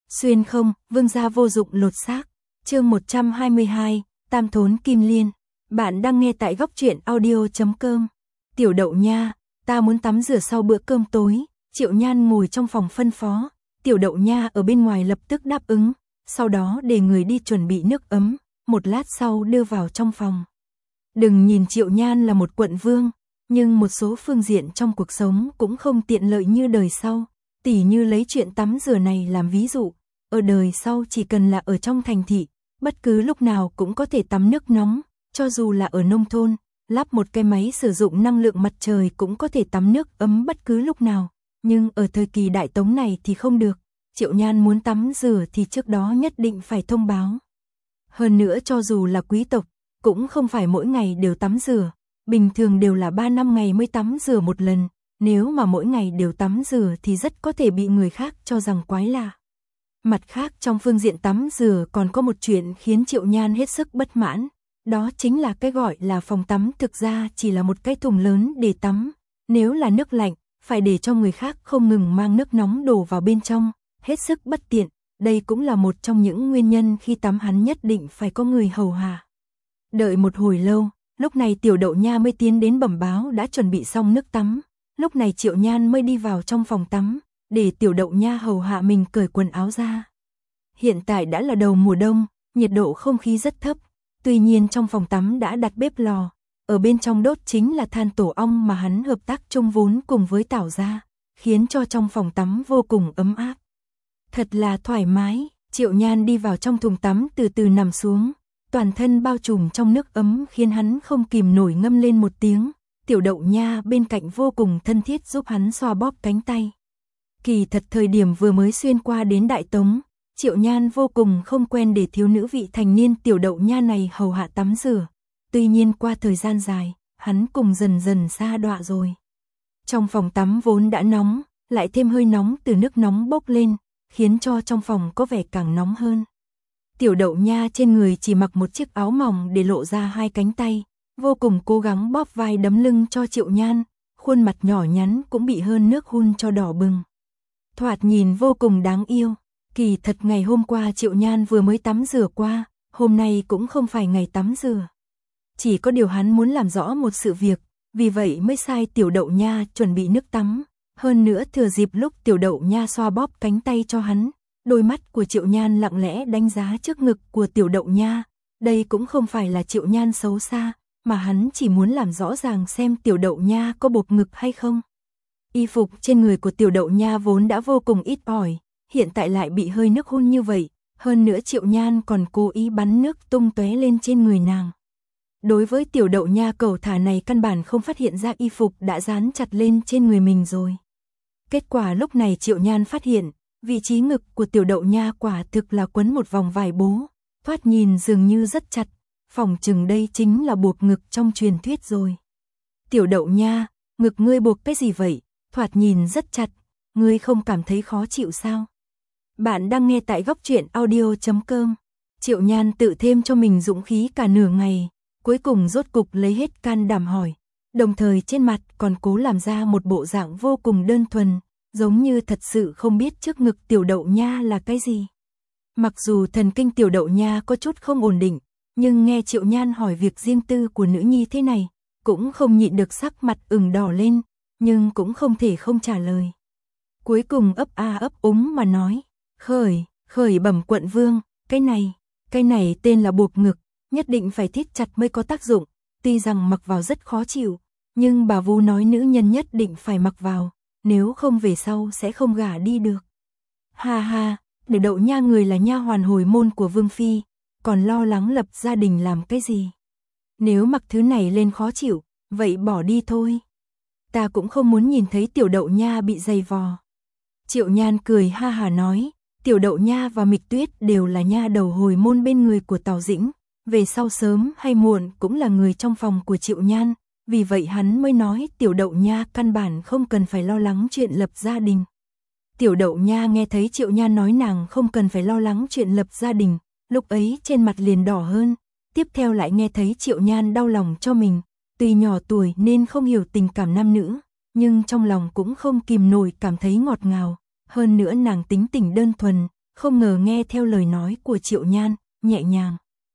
Xuyên không, vương gia vô dụng lột xác. Chương 122, Tam thốn kim liên. Bạn đang nghe tại góc truyện audio.com. Tiểu Đậu Nha, ta muốn tắm rửa sau bữa cơm tối. Triệu Nhan ngồi trong phòng phân phó. Tiểu Đậu Nha ở bên ngoài lập tức đáp ứng, sau đó để người đi chuẩn bị nước ấm, một lát sau đưa vào trong phòng. Đừng nhìn Triệu Nhan là một quận vương, nhưng một số phương diện trong cuộc sống cũng không tiện lợi như đời sau. Tỉ như lấy chuyện tắm rửa này làm ví dụ, ở đời sau chỉ cần là ở trong thành thị, bất cứ lúc nào cũng có thể tắm nước nóng, cho dù là ở nông thôn, lắp một cái máy sử dụng năng lượng mặt trời cũng có thể tắm nước ấm bất cứ lúc nào. Nhưng ở thời kỳ Đại Tống này thì không được, Triệu Nhan muốn tắm rửa thì trước đó nhất định phải thông báo. Hơn nữa cho dù là quý tộc, cũng không phải mỗi ngày đều tắm rửa, bình thường đều là 3 năm ngày mới tắm rửa một lần, nếu mà mỗi ngày đều tắm rửa thì rất có thể bị người khác cho rằng quái lạ. Mặt khác trong phương diện tắm rửa còn có một chuyện khiến Triệu Nhan hết sức bất mãn, đó chính là cái gọi là phòng tắm thực ra chỉ là một cái thùng lớn để tắm, nếu là nước lạnh, phải để cho người khác không ngừng mang nước nóng đổ vào bên trong, hết sức bất tiện, đây cũng là một trong những nguyên nhân khi tắm hắn nhất định phải có người hầu hạ. Đợi một hồi lâu, lúc này Tiểu Đậu Nha mới tiến đến bẩm báo đã chuẩn bị xong nước tắm, lúc này Triệu Nhan mới đi vào trong phòng tắm, để Tiểu Đậu Nha hầu hạ mình cởi quần áo ra. Hiện tại đã là đầu mùa đông, nhiệt độ không khí rất thấp, tuy nhiên trong phòng tắm đã đặt bếp lò, ở bên trong đốt chính là than tổ ong mà hắn hợp tác chung vốn cùng với Tảo gia, khiến cho trong phòng tắm vô cùng ấm áp. Thật là thoải mái, Triệu Nhan đi vào trong thùng tắm từ từ nằm xuống, toàn thân bao trùm trong nước ấm khiến hắn không kìm nổi ngâm lên một tiếng. Tiểu Đậu Nha bên cạnh vô cùng thân thiết giúp hắn xoa bóp cánh tay. Kỳ thật thời điểm vừa mới xuyên qua đến Đại Tống, Triệu Nhan vô cùng không quen để thiếu nữ vị thành niên Tiểu Đậu Nha này hầu hạ tắm rửa. Tuy nhiên qua thời gian dài, hắn cùng dần dần sa đọa rồi. Trong phòng tắm vốn đã nóng, lại thêm hơi nóng từ nước nóng bốc lên, khiến cho trong phòng có vẻ càng nóng hơn. Tiểu Đậu Nha trên người chỉ mặc một chiếc áo mỏng để lộ ra hai cánh tay, vô cùng cố gắng bóp vai đấm lưng cho Triệu Nhan, khuôn mặt nhỏ nhắn cũng bị hơn nước hun cho đỏ bừng. Thoạt nhìn vô cùng đáng yêu, kỳ thật ngày hôm qua Triệu Nhan vừa mới tắm rửa qua, hôm nay cũng không phải ngày tắm rửa. Chỉ có điều hắn muốn làm rõ một sự việc, vì vậy mới sai Tiểu Đậu Nha chuẩn bị nước tắm, hơn nữa thừa dịp lúc Tiểu Đậu Nha xoa bóp cánh tay cho hắn, đôi mắt của Triệu Nhan lặng lẽ đánh giá trước ngực của Tiểu Đậu Nha, đây cũng không phải là Triệu Nhan xấu xa, mà hắn chỉ muốn làm rõ ràng xem Tiểu Đậu Nha có bột ngực hay không. Y phục trên người của Tiểu Đậu Nha vốn đã vô cùng ít ỏi, hiện tại lại bị hơi nước hun như vậy, hơn nữa Triệu Nhan còn cố ý bắn nước tung tóe lên trên người nàng. Đối với Tiểu Đậu Nha cẩu thả này căn bản không phát hiện ra y phục đã dán chặt lên trên người mình rồi. Kết quả lúc này Triệu Nhan phát hiện, vị trí ngực của Tiểu Đậu Nha quả thực là quấn một vòng vải bố, thoạt nhìn dường như rất chặt, phỏng chừng đây chính là buộc ngực trong truyền thuyết rồi. Tiểu Đậu Nha, ngực ngươi buộc cái gì vậy? Thoạt nhìn rất chặt, ngươi không cảm thấy khó chịu sao? Bạn đang nghe tại góc truyện audio.com. Triệu Nhan tự thêm cho mình dũng khí cả nửa ngày, cuối cùng rốt cục lấy hết can đảm hỏi, đồng thời trên mặt còn cố làm ra một bộ dạng vô cùng đơn thuần, giống như thật sự không biết trước ngực Tiểu Đậu Nha là cái gì. Mặc dù thần kinh Tiểu Đậu Nha có chút không ổn định, nhưng nghe Triệu Nhan hỏi việc riêng tư của nữ nhi thế này, cũng không nhịn được sắc mặt ửng đỏ lên, nhưng cũng không thể không trả lời. Cuối cùng ấp a ấp úng mà nói, khởi bẩm quận vương, cái này tên là buộc ngực, nhất định phải thít chặt mới có tác dụng, tuy rằng mặc vào rất khó chịu, nhưng bà vú nói nữ nhân nhất định phải mặc vào, nếu không về sau sẽ không gả đi được. Ha ha, để Đậu Nha người là nha hoàn hồi môn của vương phi, còn lo lắng lập gia đình làm cái gì? Nếu mặc thứ này lên khó chịu, vậy bỏ đi thôi. Ta cũng không muốn nhìn thấy Tiểu Đậu Nha bị dày vò. Triệu Nhan cười ha hà nói, Tiểu Đậu Nha và Mịch Tuyết đều là nha đầu hồi môn bên người của Tào Dĩnh, về sau sớm hay muộn cũng là người trong phòng của Triệu Nhan, vì vậy hắn mới nói Tiểu Đậu Nha căn bản không cần phải lo lắng chuyện lập gia đình. Tiểu Đậu Nha nghe thấy Triệu Nhan nói nàng không cần phải lo lắng chuyện lập gia đình, lúc ấy trên mặt liền đỏ hơn, tiếp theo lại nghe thấy Triệu Nhan đau lòng cho mình, tuy nhỏ tuổi nên không hiểu tình cảm nam nữ, nhưng trong lòng cũng không kìm nổi cảm thấy ngọt ngào, hơn nữa nàng tính tình đơn thuần, không ngờ nghe theo lời nói của Triệu Nhan, nhẹ nhàng.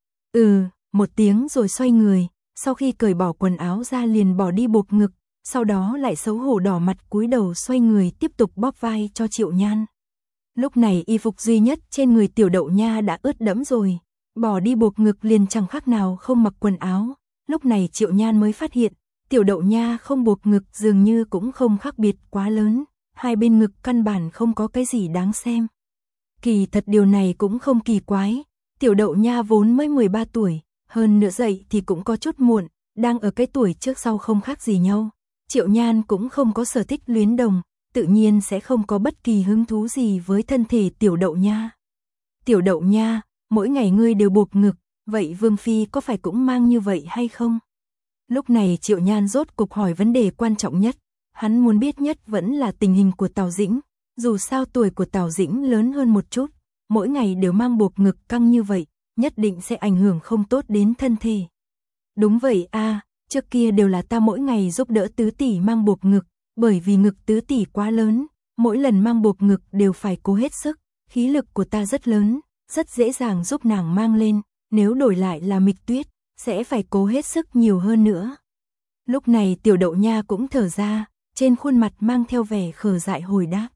Một tiếng rồi xoay người, sau khi cởi bỏ quần áo ra liền bỏ đi buộc ngực, sau đó lại xấu hổ đỏ mặt cúi đầu xoay người tiếp tục bóp vai cho Triệu Nhan. Lúc này y phục duy nhất trên người Tiểu Đậu Nha đã ướt đẫm rồi, bỏ đi buộc ngực liền chẳng khác nào không mặc quần áo. Lúc này Triệu Nhan mới phát hiện, Tiểu Đậu Nha không buộc ngực dường như cũng không khác biệt quá lớn, hai bên ngực căn bản không có cái gì đáng xem. Kỳ thật điều này cũng không kỳ quái, Tiểu Đậu Nha vốn mới 13 tuổi, hơn nữa dậy thì cũng có chút muộn, đang ở cái tuổi trước sau không khác gì nhau. Triệu Nhan cũng không có sở thích luyến đồng, tự nhiên sẽ không có bất kỳ hứng thú gì với thân thể Tiểu Đậu Nha. Tiểu Đậu Nha, mỗi ngày ngươi đều buộc ngực, vậy Vương Phi có phải cũng mang như vậy hay không? Lúc này Triệu Nhan rốt cục hỏi vấn đề quan trọng nhất, hắn muốn biết nhất vẫn là tình hình của Tào Dĩnh, dù sao tuổi của Tào Dĩnh lớn hơn một chút, mỗi ngày đều mang buộc ngực căng như vậy, nhất định sẽ ảnh hưởng không tốt đến thân thể. Đúng vậy a, trước kia đều là ta mỗi ngày giúp đỡ tứ tỷ mang buộc ngực, bởi vì ngực tứ tỷ quá lớn, mỗi lần mang buộc ngực đều phải cố hết sức, khí lực của ta rất lớn, rất dễ dàng giúp nàng mang lên, nếu đổi lại là Mịch Tuyết, sẽ phải cố hết sức nhiều hơn nữa. Lúc này Tiểu Đậu Nha cũng thở ra, trên khuôn mặt mang theo vẻ khờ dại hồi đáp.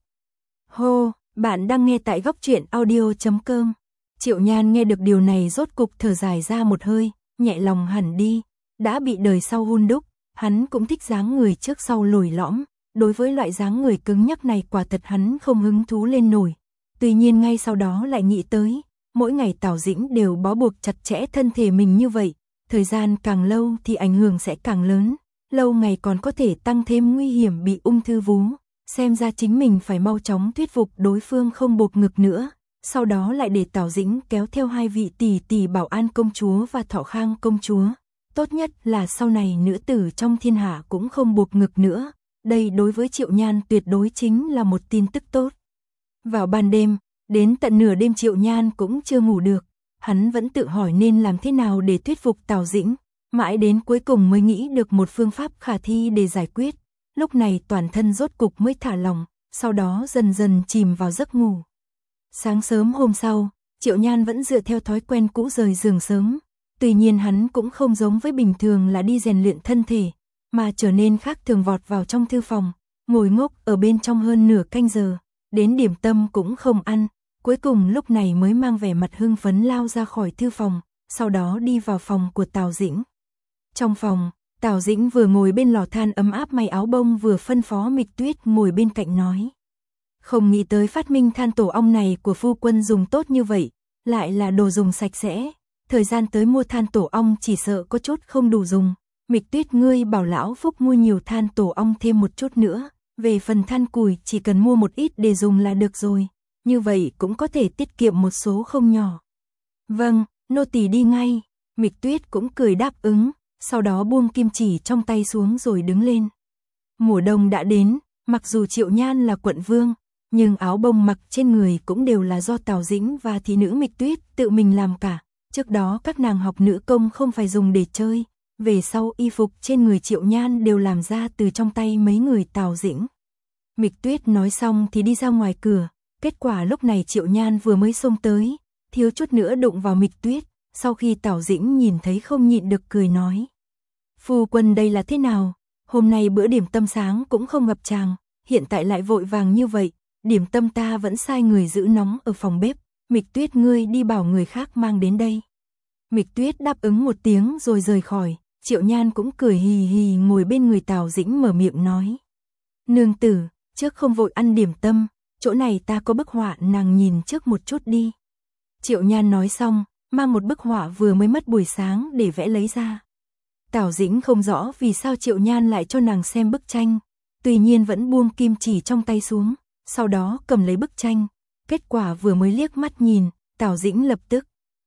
Hô, bạn đang nghe tại góc truyện audio.com. Triệu Nhan nghe được điều này rốt cục thở dài ra một hơi, nhẹ lòng hẳn đi, đã bị đời sau hun đúc, hắn cũng thích dáng người trước sau lồi lõm, đối với loại dáng người cứng nhắc này quả thật hắn không hứng thú lên nổi. Tuy nhiên ngay sau đó lại nghĩ tới, mỗi ngày Tào Dĩnh đều bó buộc chặt chẽ thân thể mình như vậy, thời gian càng lâu thì ảnh hưởng sẽ càng lớn, lâu ngày còn có thể tăng thêm nguy hiểm bị ung thư vú, xem ra chính mình phải mau chóng thuyết phục đối phương không buộc ngực nữa, sau đó lại để Tào Dĩnh kéo theo hai vị tỷ tỷ Bảo An công chúa và Thọ Khang công chúa. Tốt nhất là sau này nữ tử trong thiên hạ cũng không buộc ngực nữa, đây đối với Triệu Nhan tuyệt đối chính là một tin tức tốt. Vào ban đêm, đến tận nửa đêm Triệu Nhan cũng chưa ngủ được, hắn vẫn tự hỏi nên làm thế nào để thuyết phục Tào Dĩnh, mãi đến cuối cùng mới nghĩ được một phương pháp khả thi để giải quyết, lúc này toàn thân rốt cục mới thả lỏng, sau đó dần dần chìm vào giấc ngủ. Sáng sớm hôm sau, Triệu Nhan vẫn dựa theo thói quen cũ rời giường sớm, tuy nhiên hắn cũng không giống với bình thường là đi rèn luyện thân thể, mà trở nên khác thường vọt vào trong thư phòng, ngồi ngốc ở bên trong hơn nửa canh giờ, đến điểm tâm cũng không ăn, cuối cùng lúc này mới mang vẻ mặt hưng phấn lao ra khỏi thư phòng, sau đó đi vào phòng của Tào Dĩnh. Trong phòng, Tào Dĩnh vừa ngồi bên lò than ấm áp may áo bông vừa phân phó Mịch Tuyết ngồi bên cạnh nói. Không nghĩ tới phát minh than tổ ong này của phu quân dùng tốt như vậy, lại là đồ dùng sạch sẽ, thời gian tới mua than tổ ong chỉ sợ có chút không đủ dùng. Mịch Tuyết ngươi bảo lão Phúc mua nhiều than tổ ong thêm một chút nữa, về phần than củi chỉ cần mua một ít để dùng là được rồi, như vậy cũng có thể tiết kiệm một số không nhỏ. Vâng, nô tỳ đi ngay, Mịch Tuyết cũng cười đáp ứng, sau đó buông kim chỉ trong tay xuống rồi đứng lên. Mùa đông đã đến, mặc dù Triệu Nhan là quận vương, nhưng áo bông mặc trên người cũng đều là do Tào Dĩnh và thị nữ Mịch Tuyết tự mình làm cả, trước đó các nàng học nữ công không phải dùng để chơi, về sau y phục trên người Triệu Nhan đều làm ra từ trong tay mấy người Tào Dĩnh. Mịch Tuyết nói xong thì đi ra ngoài cửa, kết quả lúc này Triệu Nhan vừa mới xông tới, thiếu chút nữa đụng vào Mịch Tuyết, sau khi Tào Dĩnh nhìn thấy không nhịn được cười nói. Phu quân đây là thế nào, hôm nay bữa điểm tâm sáng cũng không gặp chàng, hiện tại lại vội vàng như vậy, điểm tâm ta vẫn sai người giữ nóng ở phòng bếp, Mịch Tuyết ngươi đi bảo người khác mang đến đây. Mịch Tuyết đáp ứng một tiếng rồi rời khỏi, Triệu Nhan cũng cười hì hì ngồi bên người Tào Dĩnh mở miệng nói. Nương tử, trước không vội ăn điểm tâm, chỗ này ta có bức họa nàng nhìn trước một chút đi. Triệu Nhan nói xong, mang một bức họa vừa mới mất buổi sáng để vẽ lấy ra. Tào Dĩnh không rõ vì sao Triệu Nhan lại cho nàng xem bức tranh, tuy nhiên vẫn buông kim chỉ trong tay xuống, sau đó cầm lấy bức tranh, kết quả vừa mới liếc mắt nhìn, Tào Dĩnh lập tức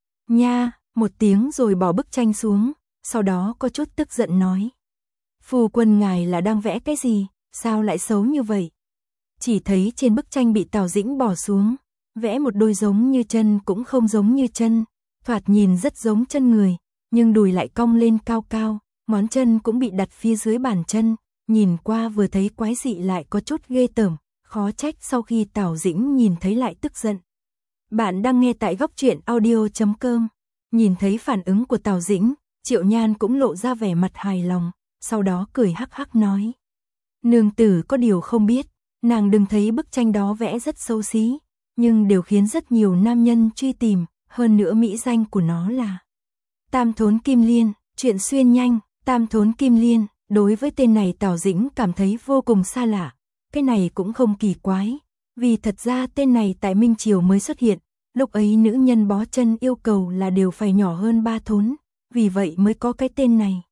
nha, một tiếng rồi bỏ bức tranh xuống, sau đó có chút tức giận nói. Phu quân ngài là đang vẽ cái gì, sao lại xấu như vậy? Chỉ thấy trên bức tranh bị Tào Dĩnh bỏ xuống, vẽ một đôi giống như chân cũng không giống như chân, thoạt nhìn rất giống chân người, nhưng đùi lại cong lên cao cao, ngón chân cũng bị đặt phía dưới bàn chân, nhìn qua vừa thấy quái dị lại có chút ghê tởm, khó trách sau khi Tào Dĩnh nhìn thấy lại tức giận. Bạn đang nghe tại góc truyện audio.com. Nhìn thấy phản ứng của Tào Dĩnh, Triệu Nhan cũng lộ ra vẻ mặt hài lòng, sau đó cười hắc hắc nói. Nương tử có điều không biết, nàng đừng thấy bức tranh đó vẽ rất xấu xí, nhưng đều khiến rất nhiều nam nhân truy tìm, hơn nữa mỹ danh của nó là Tam Thốn Kim Liên, chuyện xuyên nhanh, Tam Thốn Kim Liên. Đối với tên này Tào Dĩnh cảm thấy vô cùng xa lạ, cái này cũng không kỳ quái, vì thật ra tên này tại Minh Triều mới xuất hiện, lúc ấy nữ nhân bó chân yêu cầu là đều phải nhỏ hơn 3 thốn, vì vậy mới có cái tên này.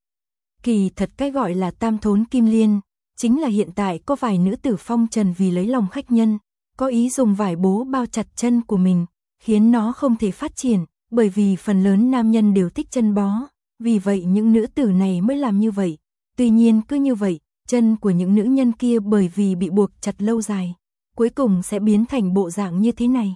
Kỳ thật cái gọi là Tam Thốn Kim Liên, chính là hiện tại có vài nữ tử phong trần vì lấy lòng khách nhân, có ý dùng vải bố bao chặt chân của mình, khiến nó không thể phát triển, bởi vì phần lớn nam nhân đều thích chân bó, vì vậy những nữ tử này mới làm như vậy. Tuy nhiên cứ như vậy, chân của những nữ nhân kia bởi vì bị buộc chặt lâu dài, cuối cùng sẽ biến thành bộ dạng như thế này.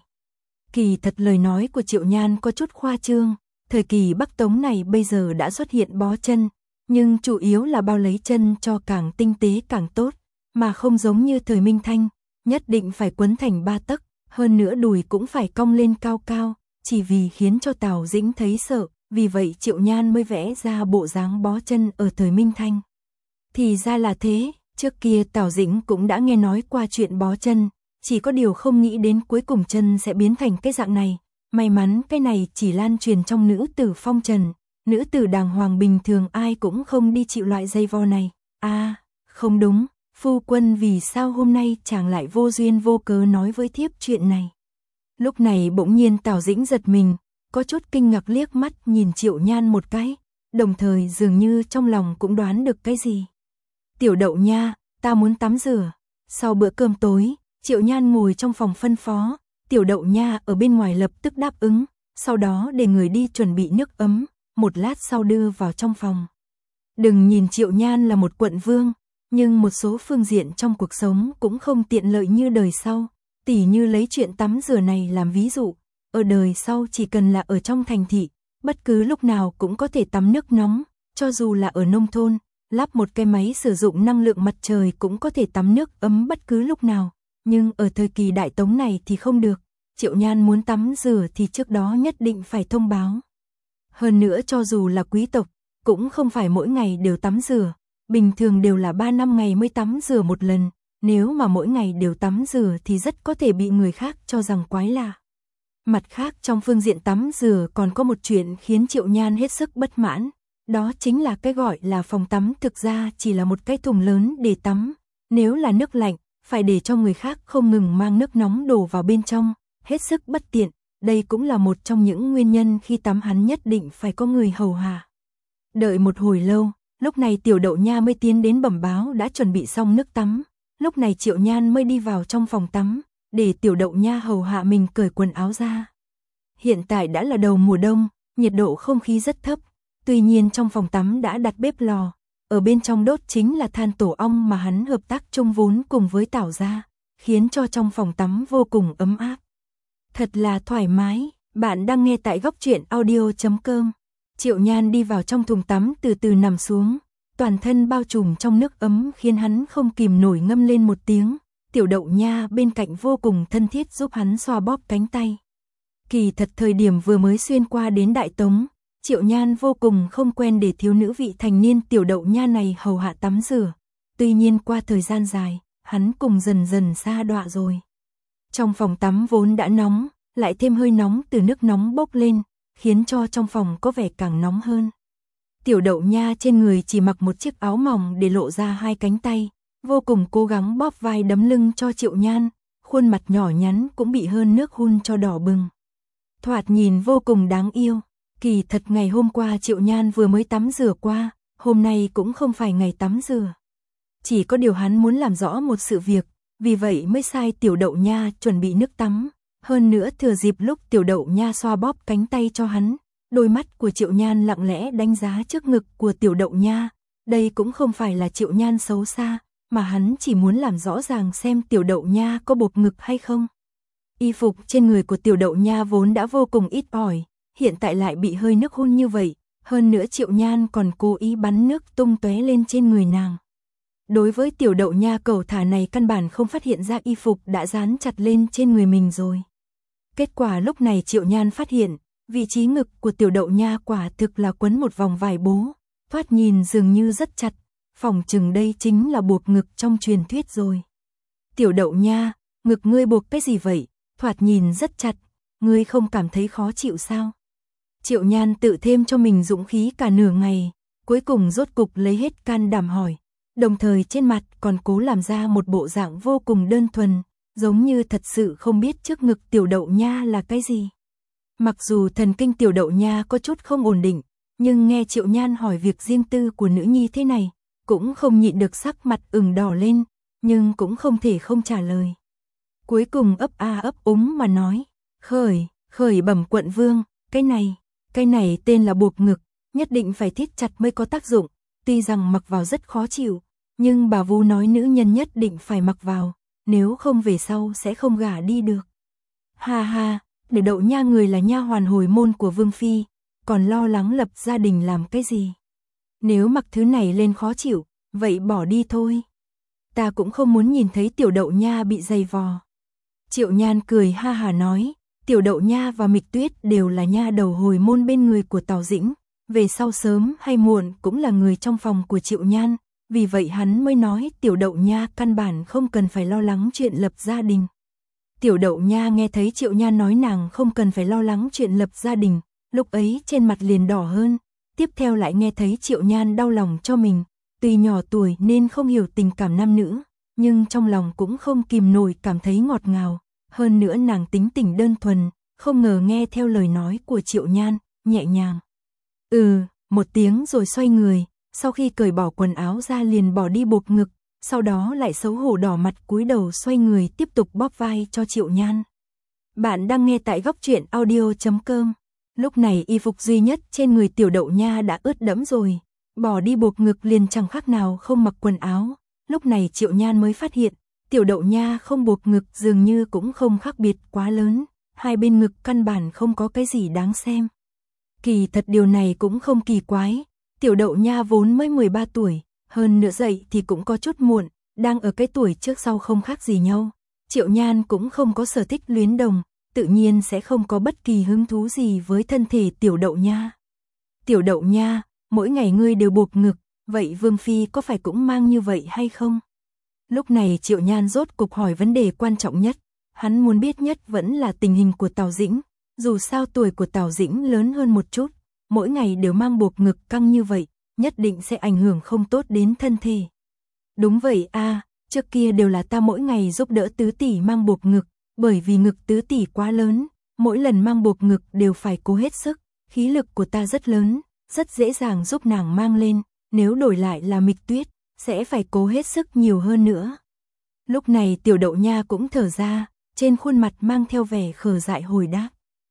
Kỳ thật lời nói của Triệu Nhan có chút khoa trương, thời kỳ Bắc Tống này bây giờ đã xuất hiện bó chân, nhưng chủ yếu là bao lấy chân cho càng tinh tế càng tốt, mà không giống như thời Minh Thanh, nhất định phải quấn thành 3 tấc, hơn nữa đùi cũng phải cong lên cao cao, chỉ vì khiến cho Tào Dĩnh thấy sợ, vì vậy Triệu Nhan mới vẽ ra bộ dáng bó chân ở thời Minh Thanh. Thì ra là thế, trước kia Tào Dĩnh cũng đã nghe nói qua chuyện bó chân, chỉ có điều không nghĩ đến cuối cùng chân sẽ biến thành cái dạng này. May mắn cái này chỉ lan truyền trong nữ tử phong trần, nữ tử đàng hoàng bình thường ai cũng không đi chịu loại dây vo này. Không đúng, phu quân vì sao hôm nay chàng lại vô duyên vô cớ nói với thiếp chuyện này. Lúc này bỗng nhiên Tào Dĩnh giật mình, có chút kinh ngạc liếc mắt nhìn Triệu Nhan một cái, đồng thời dường như trong lòng cũng đoán được cái gì. Tiểu Đậu nha, ta muốn tắm rửa. Sau bữa cơm tối, Triệu Nhan ngồi trong phòng phân phó, Tiểu Đậu nha ở bên ngoài lập tức đáp ứng, sau đó để người đi chuẩn bị nước ấm, một lát sau đưa vào trong phòng. Đừng nhìn Triệu Nhan là một quận vương, nhưng một số phương diện trong cuộc sống cũng không tiện lợi như đời sau, tỉ như lấy chuyện tắm rửa này làm ví dụ, ở đời sau chỉ cần là ở trong thành thị, bất cứ lúc nào cũng có thể tắm nước nóng, cho dù là ở nông thôn, lắp một cái máy sử dụng năng lượng mặt trời cũng có thể tắm nước ấm bất cứ lúc nào, nhưng ở thời kỳ Đại Tống này thì không được. Triệu Nhan muốn tắm rửa thì trước đó nhất định phải thông báo. Hơn nữa cho dù là quý tộc, cũng không phải mỗi ngày đều tắm rửa, bình thường đều là 3 năm ngày mới tắm rửa một lần, nếu mà mỗi ngày đều tắm rửa thì rất có thể bị người khác cho rằng quái lạ. Mặt khác trong phương diện tắm rửa còn có một chuyện khiến Triệu Nhan hết sức bất mãn, đó chính là cái gọi là phòng tắm thực ra chỉ là một cái thùng lớn để tắm, nếu là nước lạnh, phải để cho người khác không ngừng mang nước nóng đổ vào bên trong, hết sức bất tiện, đây cũng là một trong những nguyên nhân khi tắm hắn nhất định phải có người hầu hạ. Đợi một hồi lâu, lúc này Tiểu Đậu nha mới tiến đến bẩm báo đã chuẩn bị xong nước tắm, lúc này Triệu Nhan mới đi vào trong phòng tắm, để Tiểu Đậu nha hầu hạ mình cởi quần áo ra. Hiện tại đã là đầu mùa đông, nhiệt độ không khí rất thấp, tuy nhiên trong phòng tắm đã đặt bếp lò, ở bên trong đốt chính là than tổ ong mà hắn hợp tác chung vốn cùng với Tảo gia, khiến cho trong phòng tắm vô cùng ấm áp. Thật là thoải mái, bạn đang nghe tại góc truyện audio.com. Triệu Nhan đi vào trong thùng tắm từ từ nằm xuống, toàn thân bao trùm trong nước ấm khiến hắn không kìm nổi ngâm lên một tiếng. Tiểu Đậu nha bên cạnh vô cùng thân thiết giúp hắn xoa bóp cánh tay. Kỳ thật thời điểm vừa mới xuyên qua đến Đại Tống, Triệu Nhan vô cùng không quen để thiếu nữ vị thành niên Tiểu Đậu nha này hầu hạ tắm rửa. Tuy nhiên qua thời gian dài, hắn cùng dần dần sa đọa rồi. Trong phòng tắm vốn đã nóng, lại thêm hơi nóng từ nước nóng bốc lên, khiến cho trong phòng có vẻ càng nóng hơn. Tiểu Đậu nha trên người chỉ mặc một chiếc áo mỏng để lộ ra hai cánh tay, vô cùng cố gắng bóp vai đấm lưng cho Triệu Nhan, khuôn mặt nhỏ nhắn cũng bị hơn nước hun cho đỏ bừng. Thoạt nhìn vô cùng đáng yêu. Kỳ thật ngày hôm qua Triệu Nhan vừa mới tắm rửa qua, hôm nay cũng không phải ngày tắm rửa. Chỉ có điều hắn muốn làm rõ một sự việc, vì vậy mới sai Tiểu Đậu nha chuẩn bị nước tắm. Hơn nữa thừa dịp lúc Tiểu Đậu nha xoa bóp cánh tay cho hắn, đôi mắt của Triệu Nhan lặng lẽ đánh giá trước ngực của Tiểu Đậu nha. Đây cũng không phải là Triệu Nhan xấu xa, mà hắn chỉ muốn làm rõ ràng xem Tiểu Đậu nha có bột ngực hay không. Y phục trên người của Tiểu Đậu nha vốn đã vô cùng ít ỏi, hiện tại lại bị hơi nước hun như vậy, hơn nữa Triệu Nhan còn cố ý bắn nước tung tóe lên trên người nàng. Đối với Tiểu Đậu nha cẩu thả này căn bản không phát hiện ra y phục đã dán chặt lên trên người mình rồi. Kết quả lúc này Triệu Nhan phát hiện, vị trí ngực của Tiểu Đậu Nha quả thực là quấn một vòng vải bố, thoạt nhìn dường như rất chặt, phỏng chừng đây chính là buộc ngực trong truyền thuyết rồi. Tiểu Đậu Nha, ngực ngươi buộc cái gì vậy, thoạt nhìn rất chặt, ngươi không cảm thấy khó chịu sao? Triệu Nhan tự thêm cho mình dũng khí cả nửa ngày, cuối cùng rốt cục lấy hết can đảm hỏi, đồng thời trên mặt còn cố làm ra một bộ dạng vô cùng đơn thuần, giống như thật sự không biết trước ngực Tiểu Đậu Nha là cái gì. Mặc dù thần kinh Tiểu Đậu Nha có chút không ổn định, nhưng nghe Triệu Nhan hỏi việc riêng tư của nữ nhi thế này, cũng không nhịn được sắc mặt ửng đỏ lên, nhưng cũng không thể không trả lời. Cuối cùng ấp a ấp úng mà nói, khởi bẩm quận vương, cái này tên là buộc ngực, nhất định phải thít chặt mới có tác dụng, tuy rằng mặc vào rất khó chịu, nhưng bà vú nói nữ nhân nhất định phải mặc vào, nếu không về sau sẽ không gả đi được. Ha ha, để Đậu Nha người là nha hoàn hồi môn của Vương Phi, còn lo lắng lập gia đình làm cái gì? Nếu mặc thứ này lên khó chịu, vậy bỏ đi thôi. Ta cũng không muốn nhìn thấy Tiểu Đậu Nha bị dày vò. Triệu Nhan cười ha hà nói, Tiểu Đậu Nha và Mịch Tuyết đều là nha đầu hồi môn bên người của Tào Dĩnh, về sau sớm hay muộn cũng là người trong phòng của Triệu Nhan, vì vậy hắn mới nói Tiểu Đậu Nha căn bản không cần phải lo lắng chuyện lập gia đình. Tiểu Đậu Nha nghe thấy Triệu Nhan nói nàng không cần phải lo lắng chuyện lập gia đình, lúc ấy trên mặt liền đỏ hơn, tiếp theo lại nghe thấy Triệu Nhan đau lòng cho mình, tuy nhỏ tuổi nên không hiểu tình cảm nam nữ, nhưng trong lòng cũng không kìm nổi cảm thấy ngọt ngào, hơn nữa nàng tính tình đơn thuần, không ngờ nghe theo lời nói của Triệu Nhan, nhẹ nhàng. Một tiếng rồi xoay người, sau khi cởi bỏ quần áo ra liền bỏ đi buộc ngực, sau đó lại xấu hổ đỏ mặt cúi đầu xoay người tiếp tục bóp vai cho Triệu Nhan. Bạn đang nghe tại góc truyện audio.com. Lúc này y phục duy nhất trên người Tiểu Đậu Nha đã ướt đẫm rồi, bỏ đi buộc ngực liền chẳng khác nào không mặc quần áo. Lúc này Triệu Nhan mới phát hiện, Tiểu Đậu Nha không buộc ngực dường như cũng không khác biệt quá lớn, hai bên ngực căn bản không có cái gì đáng xem. Kỳ thật điều này cũng không kỳ quái, Tiểu Đậu Nha vốn mới 13 tuổi, hơn nữa dậy thì cũng có chút muộn, đang ở cái tuổi trước sau không khác gì nhau. Triệu Nhan cũng không có sở thích luyến đồng, tự nhiên sẽ không có bất kỳ hứng thú gì với thân thể Tiểu Đậu Nha. Tiểu Đậu Nha, mỗi ngày ngươi đều buộc ngực, vậy Vương Phi có phải cũng mang như vậy hay không? Lúc này Triệu Nhan rốt cục hỏi vấn đề quan trọng nhất, hắn muốn biết nhất vẫn là tình hình của Tào Dĩnh, dù sao tuổi của Tào Dĩnh lớn hơn một chút, mỗi ngày đều mang buộc ngực căng như vậy, nhất định sẽ ảnh hưởng không tốt đến thân thể. Đúng vậy a, trước kia đều là ta mỗi ngày giúp đỡ tứ tỷ mang buộc ngực, bởi vì ngực tứ tỷ quá lớn, mỗi lần mang buộc ngực đều phải cố hết sức, khí lực của ta rất lớn, rất dễ dàng giúp nàng mang lên, nếu đổi lại là Mịch Tuyết, sẽ phải cố hết sức nhiều hơn nữa. Lúc này Tiểu Đậu Nha cũng thở ra, trên khuôn mặt mang theo vẻ khờ dại hồi đáp.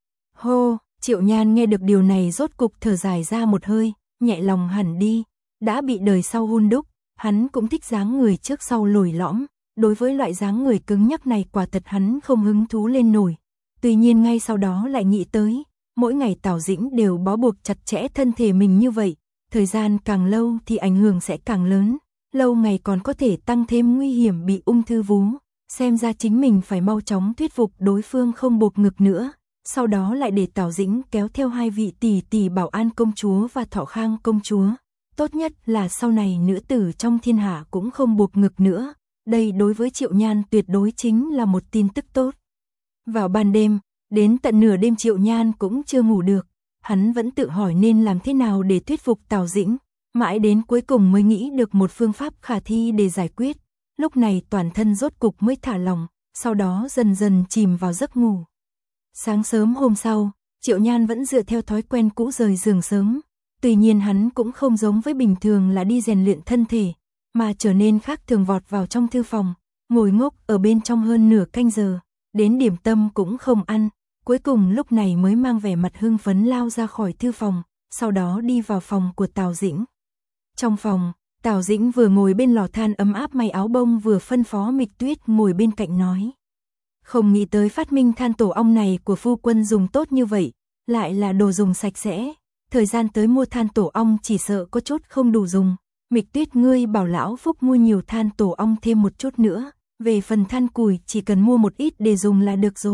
Hô, Triệu Nhan nghe được điều này rốt cục thở dài ra một hơi, nhẹ lòng hẳn đi, đã bị đời sau hun đúc, hắn cũng thích dáng người trước sau lồi lõm, đối với loại dáng người cứng nhắc này quả thật hắn không hứng thú lên nổi. Tuy nhiên ngay sau đó lại nghĩ tới, mỗi ngày Tào Dĩnh đều bó buộc chặt chẽ thân thể mình như vậy, thời gian càng lâu thì ảnh hưởng sẽ càng lớn, lâu ngày còn có thể tăng thêm nguy hiểm bị ung thư vú, xem ra chính mình phải mau chóng thuyết phục đối phương không buộc ngực nữa. Sau đó lại để Tào Dĩnh kéo theo hai vị tỷ tỷ Bảo An công chúa và Thọ Khang công chúa. Tốt nhất là sau này nữ tử trong thiên hạ cũng không buộc ngực nữa. Đây đối với Triệu Nhan tuyệt đối chính là một tin tức tốt. Vào ban đêm, đến tận nửa đêm Triệu Nhan cũng chưa ngủ được. Hắn vẫn tự hỏi nên làm thế nào để thuyết phục Tào Dĩnh. Mãi đến cuối cùng mới nghĩ được một phương pháp khả thi để giải quyết. Lúc này toàn thân rốt cục mới thả lỏng, sau đó dần dần chìm vào giấc ngủ. Sáng sớm hôm sau, Triệu Nhan vẫn dựa theo thói quen cũ rời giường sớm. Tuy nhiên hắn cũng không giống với bình thường là đi rèn luyện thân thể, mà trở nên khác thường vọt vào trong thư phòng, ngồi ngốc ở bên trong hơn nửa canh giờ, đến điểm tâm cũng không ăn, cuối cùng lúc này mới mang vẻ mặt hưng phấn lao ra khỏi thư phòng, sau đó đi vào phòng của Tào Dĩnh. Trong phòng, Tào Dĩnh vừa ngồi bên lò than ấm áp may áo bông vừa phân phó Mịch Tuyết ngồi bên cạnh nói. Không nghĩ tới phát minh than tổ ong này của phu quân dùng tốt như vậy, lại là đồ dùng sạch sẽ, thời gian tới mua than tổ ong chỉ sợ có chút không đủ dùng. Mịch Tuyết ngươi bảo lão Phúc mua nhiều than tổ ong thêm một chút nữa, về phần than củi chỉ cần mua một ít để dùng là được rồi.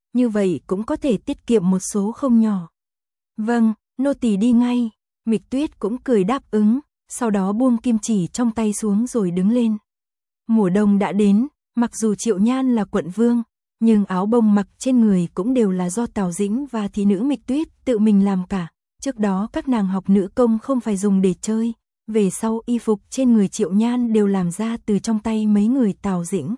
như vậy cũng có thể tiết kiệm một số không nhỏ. Vâng, nô tỳ đi ngay. Mịch Tuyết cũng cười đáp ứng, sau đó buông kim chỉ trong tay xuống rồi đứng lên. Mùa đông đã đến, mặc dù Triệu Nhan là quận vương, nhưng áo bông mặc trên người cũng đều là do Tào Dĩnh và thị nữ Mịch Tuyết tự mình làm cả. Trước đó các nàng học nữ công không phải dùng để chơi, về sau y phục trên người Triệu Nhan đều làm ra từ trong tay mấy người Tào Dĩnh.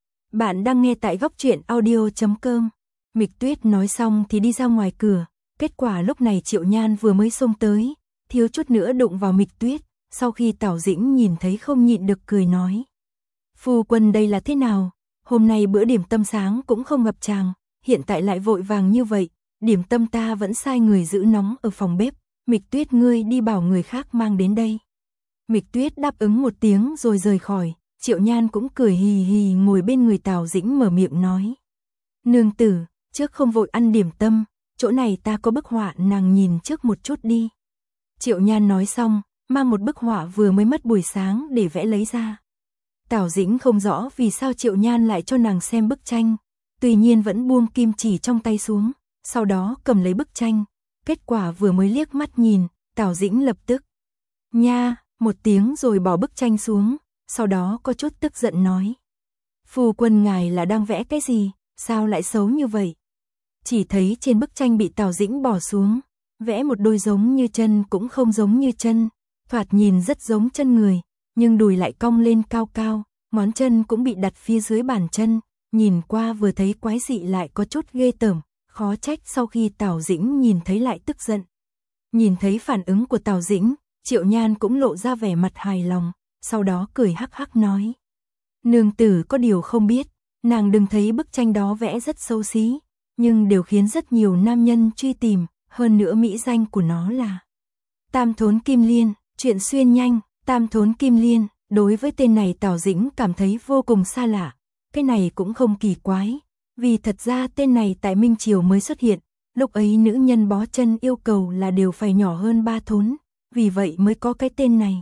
Bạn đang nghe tại goctruyện.audio.com. Mịch Tuyết nói xong thì đi ra ngoài cửa, kết quả lúc này Triệu Nhan vừa mới xông tới, thiếu chút nữa đụng vào Mịch Tuyết, sau khi Tào Dĩnh nhìn thấy không nhịn được cười nói. Phu quân đây là thế nào? Hôm nay bữa điểm tâm sáng cũng không gặp chàng, hiện tại lại vội vàng như vậy, điểm tâm ta vẫn sai người giữ nóng ở phòng bếp, Mịch Tuyết ngươi đi bảo người khác mang đến đây. Mịch Tuyết đáp ứng một tiếng rồi rời khỏi, Triệu Nhan cũng cười hì hì ngồi bên người Tào Dĩnh mở miệng nói. Nương tử, trước không vội ăn điểm tâm, chỗ này ta có bức họa nàng nhìn trước một chút đi. Triệu Nhan nói xong, mang một bức họa vừa mới mất buổi sáng để vẽ lấy ra. Tào Dĩnh không rõ vì sao Triệu Nhan lại cho nàng xem bức tranh, tuy nhiên vẫn buông kim chỉ trong tay xuống, sau đó cầm lấy bức tranh, kết quả vừa mới liếc mắt nhìn, Tào Dĩnh lập tức nha, một tiếng rồi bỏ bức tranh xuống, sau đó có chút tức giận nói. Phu quân ngài là đang vẽ cái gì, sao lại xấu như vậy? Chỉ thấy trên bức tranh bị Tào Dĩnh bỏ xuống, vẽ một đôi giống như chân cũng không giống như chân, thoạt nhìn rất giống chân người, nhưng đùi lại cong lên cao cao, ngón chân cũng bị đặt phía dưới bàn chân, nhìn qua vừa thấy quái dị lại có chút ghê tởm, khó trách sau khi Tào Dĩnh nhìn thấy lại tức giận. Nhìn thấy phản ứng của Tào Dĩnh, Triệu Nhan cũng lộ ra vẻ mặt hài lòng, sau đó cười hắc hắc nói. Nương tử có điều không biết, nàng đừng thấy bức tranh đó vẽ rất xấu xí, nhưng đều khiến rất nhiều nam nhân truy tìm, hơn nữa mỹ danh của nó là Tam Thốn Kim Liên, chuyện xuyên nhanh, Tam Thốn Kim Liên, đối với tên này Tào Dĩnh cảm thấy vô cùng xa lạ, cái này cũng không kỳ quái, vì thật ra tên này tại Minh Triều mới xuất hiện, lúc ấy nữ nhân bó chân yêu cầu là đều phải nhỏ hơn 3 thốn, vì vậy mới có cái tên này.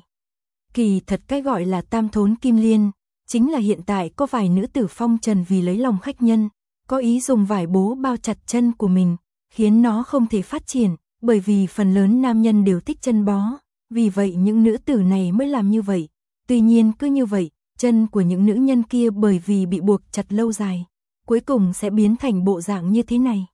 Kỳ thật cái gọi là Tam Thốn Kim Liên, chính là hiện tại có vài nữ tử phong trần vì lấy lòng khách nhân, có ý dùng vải bố bao chặt chân của mình, khiến nó không thể phát triển, bởi vì phần lớn nam nhân đều thích chân bó, vì vậy những nữ tử này mới làm như vậy. Tuy nhiên cứ như vậy, chân của những nữ nhân kia bởi vì bị buộc chặt lâu dài, cuối cùng sẽ biến thành bộ dạng như thế này.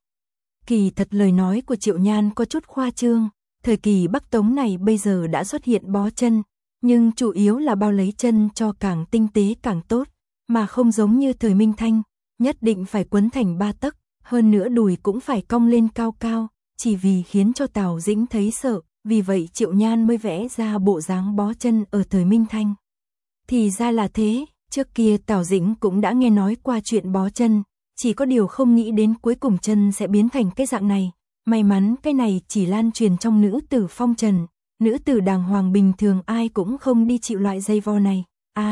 Kỳ thật lời nói của Triệu Nhan có chút khoa trương, thời kỳ Bắc Tống này bây giờ đã xuất hiện bó chân, nhưng chủ yếu là bao lấy chân cho càng tinh tế càng tốt, mà không giống như thời Minh Thanh, nhất định phải quấn thành 3 tấc, hơn nữa đùi cũng phải cong lên cao cao, chỉ vì khiến cho Tào Dĩnh thấy sợ, vì vậy Triệu Nhan mới vẽ ra bộ dáng bó chân ở thời Minh Thanh. Thì ra là thế, trước kia Tào Dĩnh cũng đã nghe nói qua chuyện bó chân, chỉ có điều không nghĩ đến cuối cùng chân sẽ biến thành cái dạng này, may mắn cái này chỉ lan truyền trong nữ tử phong trần, nữ tử đàng hoàng bình thường ai cũng không đi chịu loại dây vo này.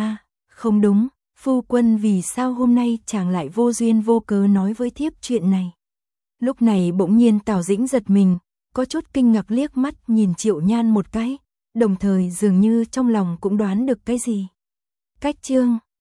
Không đúng, phu quân vì sao hôm nay chàng lại vô duyên vô cớ nói với thiếp chuyện này. Lúc này bỗng nhiên Tào Dĩnh giật mình, có chút kinh ngạc liếc mắt nhìn Triệu Nhan một cái, đồng thời dường như trong lòng cũng đoán được cái gì. Cách chương